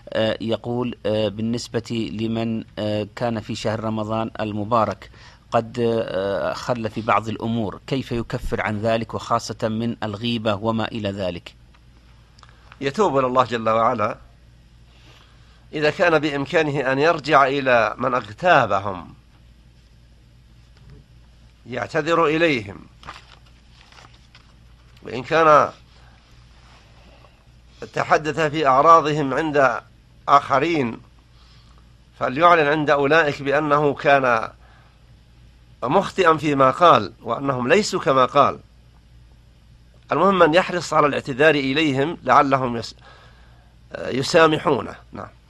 يقول بالنسبة لمن كان في شهر رمضان المبارك قد خل في بعض الأمور، كيف يكفر عن ذلك وخاصة من الغيبة وما إلى ذلك؟ يتوب إلى الله جل وعلا إذا كان بإمكانه أن يرجع إلى من اغتابهم يعتذر إليهم، وإن كان تحدث في أعراضهم عند آخرين فليعلن عند أولئك بأنه كان مخطئا فيما قال وأنهم ليسوا كما قال. المهم أن يحرص على الاعتذار إليهم لعلهم يسامحونه. نعم.